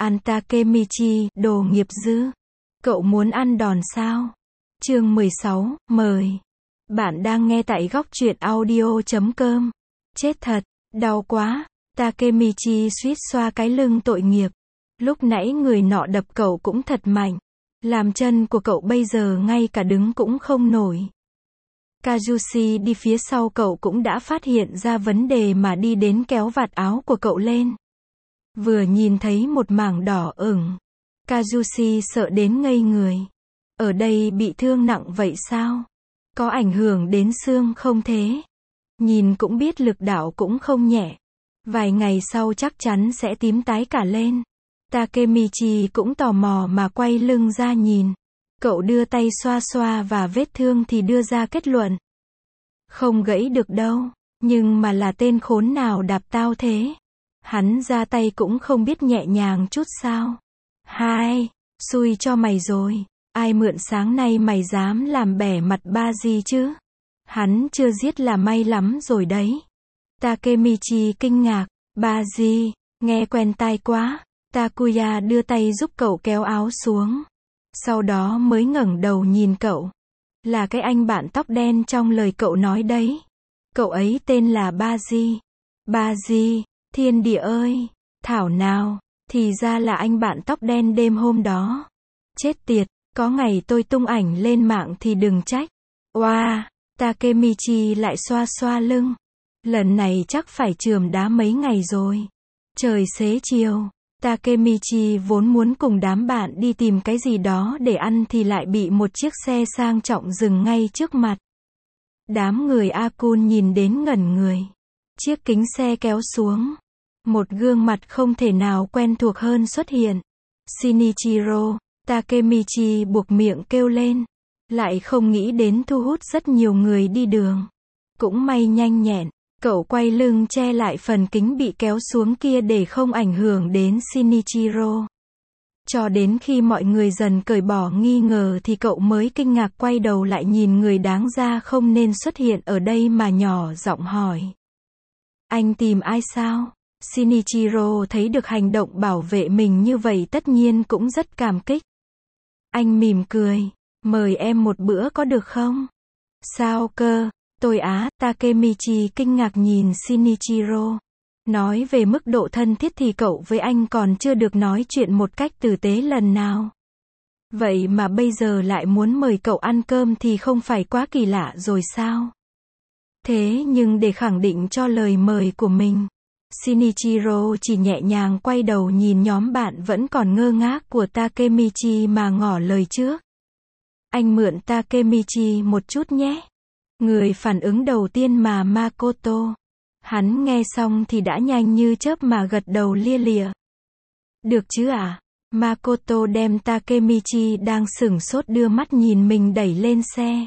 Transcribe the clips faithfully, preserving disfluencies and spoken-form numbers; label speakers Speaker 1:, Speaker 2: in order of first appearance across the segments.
Speaker 1: Ăn Takemichi, đồ nghiệp dư. Cậu muốn ăn đòn sao? Chương mười sáu, mời. Bạn đang nghe tại góc truyện audio chấm com. Chết thật, đau quá. Takemichi suýt xoa cái lưng tội nghiệp. Lúc nãy người nọ đập cậu cũng thật mạnh. Làm chân của cậu bây giờ ngay cả đứng cũng không nổi. Kazushi đi phía sau cậu cũng đã phát hiện ra vấn đề mà đi đến kéo vạt áo của cậu lên. Vừa nhìn thấy một mảng đỏ ửng, Kazushi sợ đến ngây người. Ở đây bị thương nặng vậy sao? Có ảnh hưởng đến xương không thế? Nhìn cũng biết lực đạo cũng không nhẹ. Vài ngày sau chắc chắn sẽ tím tái cả lên. Takemichi cũng tò mò mà quay lưng ra nhìn. Cậu đưa tay xoa xoa và vết thương thì đưa ra kết luận. Không gãy được đâu, nhưng mà là tên khốn nào đạp tao thế? Hắn ra tay cũng không biết nhẹ nhàng chút sao? Hai, xui cho mày rồi. Ai mượn sáng nay mày dám làm bẻ mặt ba gì chứ? Hắn chưa giết là may lắm rồi đấy. Takemichi kinh ngạc. Ba gì? Nghe quen tai quá. Takuya đưa tay giúp cậu kéo áo xuống. Sau đó mới ngẩng đầu nhìn cậu. Là cái anh bạn tóc đen trong lời cậu nói đấy. Cậu ấy tên là Baji. Baji, thiên địa ơi, thảo nào, thì ra là anh bạn tóc đen đêm hôm đó. Chết tiệt, có ngày tôi tung ảnh lên mạng thì đừng trách. Oa, wow, Takemichi lại xoa xoa lưng. Lần này chắc phải chườm đá mấy ngày rồi. Trời xế chiều. Takemichi vốn muốn cùng đám bạn đi tìm cái gì đó để ăn thì lại bị một chiếc xe sang trọng dừng ngay trước mặt. Đám người Akun nhìn đến ngẩn người. Chiếc kính xe kéo xuống. Một gương mặt không thể nào quen thuộc hơn xuất hiện. Shinichiro. Takemichi buộc miệng kêu lên. Lại không nghĩ đến thu hút rất nhiều người đi đường. Cũng may nhanh nhẹn. Cậu quay lưng che lại phần kính bị kéo xuống kia để không ảnh hưởng đến Shinichiro. Cho đến khi mọi người dần cởi bỏ nghi ngờ thì cậu mới kinh ngạc quay đầu lại nhìn người đáng ra không nên xuất hiện ở đây mà nhỏ giọng hỏi. Anh tìm ai sao? Shinichiro thấy được hành động bảo vệ mình như vậy tất nhiên cũng rất cảm kích. Anh mỉm cười. Mời em một bữa có được không? Sao cơ? Tôi á, Takemichi kinh ngạc nhìn Shinichiro. Nói về mức độ thân thiết thì cậu với anh còn chưa được nói chuyện một cách tử tế lần nào. Vậy mà bây giờ lại muốn mời cậu ăn cơm thì không phải quá kỳ lạ rồi sao? Thế nhưng để khẳng định cho lời mời của mình, Shinichiro chỉ nhẹ nhàng quay đầu nhìn nhóm bạn vẫn còn ngơ ngác của Takemichi mà ngỏ lời trước. Anh mượn Takemichi một chút nhé. Người phản ứng đầu tiên mà Makoto. Hắn nghe xong thì đã nhanh như chớp mà gật đầu lia lịa. Được chứ à? Makoto đem Takemichi đang sửng sốt đưa mắt nhìn mình đẩy lên xe.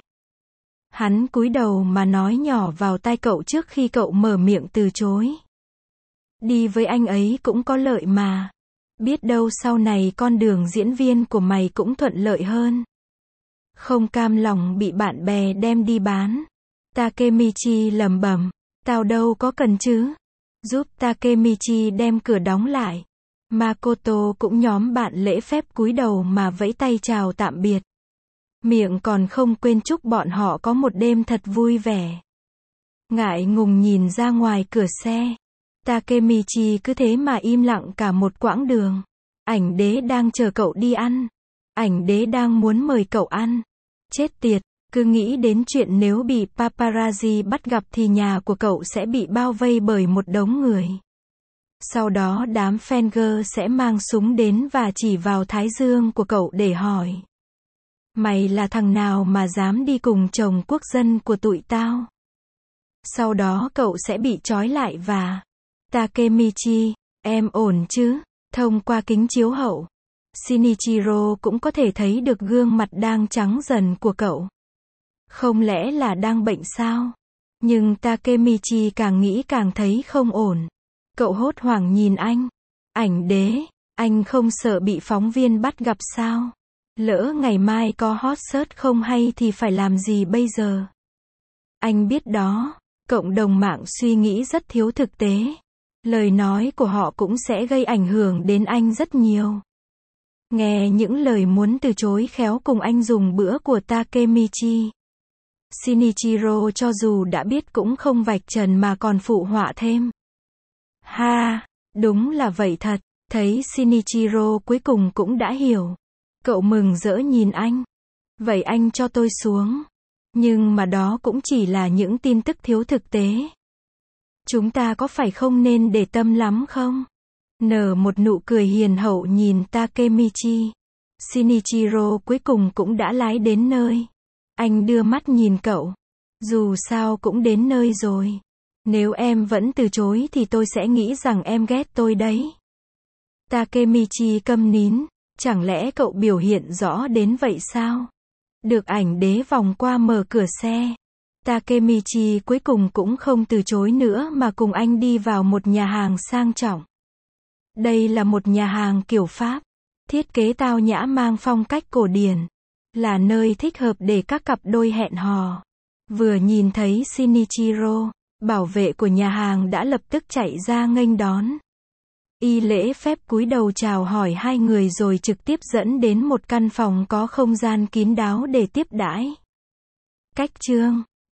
Speaker 1: Hắn cúi đầu mà nói nhỏ vào tai cậu trước khi cậu mở miệng từ chối. Đi với anh ấy cũng có lợi mà. Biết đâu sau này con đường diễn viên của mày cũng thuận lợi hơn. Không cam lòng bị bạn bè đem đi bán. Takemichi lẩm bẩm. Tao đâu có cần chứ. Giúp Takemichi đem cửa đóng lại. Makoto cũng nhóm bạn lễ phép cúi đầu mà vẫy tay chào tạm biệt. Miệng còn không quên chúc bọn họ có một đêm thật vui vẻ. Ngại ngùng nhìn ra ngoài cửa xe. Takemichi cứ thế mà im lặng cả một quãng đường. Ảnh đế đang chờ cậu đi ăn. Ảnh đế đang muốn mời cậu ăn. Chết tiệt, cứ nghĩ đến chuyện nếu bị paparazzi bắt gặp thì nhà của cậu sẽ bị bao vây bởi một đống người. Sau đó đám fan sẽ mang súng đến và chỉ vào thái dương của cậu để hỏi. Mày là thằng nào mà dám đi cùng chồng quốc dân của tụi tao? Sau đó cậu sẽ bị trói lại và... Takemichi, em ổn chứ? Thông qua kính chiếu hậu, Shinichiro cũng có thể thấy được gương mặt đang trắng dần của cậu. Không lẽ là đang bệnh sao? Nhưng Takemichi càng nghĩ càng thấy không ổn. Cậu hốt hoảng nhìn anh. Ảnh đế, anh không sợ bị phóng viên bắt gặp sao? Lỡ ngày mai có hot search không hay thì phải làm gì bây giờ? Anh biết đó, cộng đồng mạng suy nghĩ rất thiếu thực tế. Lời nói của họ cũng sẽ gây ảnh hưởng đến anh rất nhiều. Nghe những lời muốn từ chối khéo cùng anh dùng bữa của Takemichi, Shinichiro cho dù đã biết cũng không vạch trần mà còn phụ họa thêm. Ha, đúng là vậy thật. Thấy Shinichiro cuối cùng cũng đã hiểu. Cậu mừng rỡ nhìn anh. Vậy anh cho tôi xuống. Nhưng mà đó cũng chỉ là những tin tức thiếu thực tế. Chúng ta có phải không nên để tâm lắm không? Nở một nụ cười hiền hậu nhìn Takemichi. Shinichiro cuối cùng cũng đã lái đến nơi. Anh đưa mắt nhìn cậu. Dù sao cũng đến nơi rồi. Nếu em vẫn từ chối thì tôi sẽ nghĩ rằng em ghét tôi đấy. Takemichi câm nín. Chẳng lẽ cậu biểu hiện rõ đến vậy sao? Được ảnh đế vòng qua mở cửa xe. Takemichi cuối cùng cũng không từ chối nữa mà cùng anh đi vào một nhà hàng sang trọng. Đây là một nhà hàng kiểu Pháp. Thiết kế tao nhã mang phong cách cổ điển. Là nơi thích hợp để các cặp đôi hẹn hò. Vừa nhìn thấy Shinichiro, bảo vệ của nhà hàng đã lập tức chạy ra nghênh đón. Y lễ phép cúi đầu chào hỏi hai người rồi trực tiếp dẫn đến một căn phòng có không gian kín đáo để tiếp đãi. Cách chương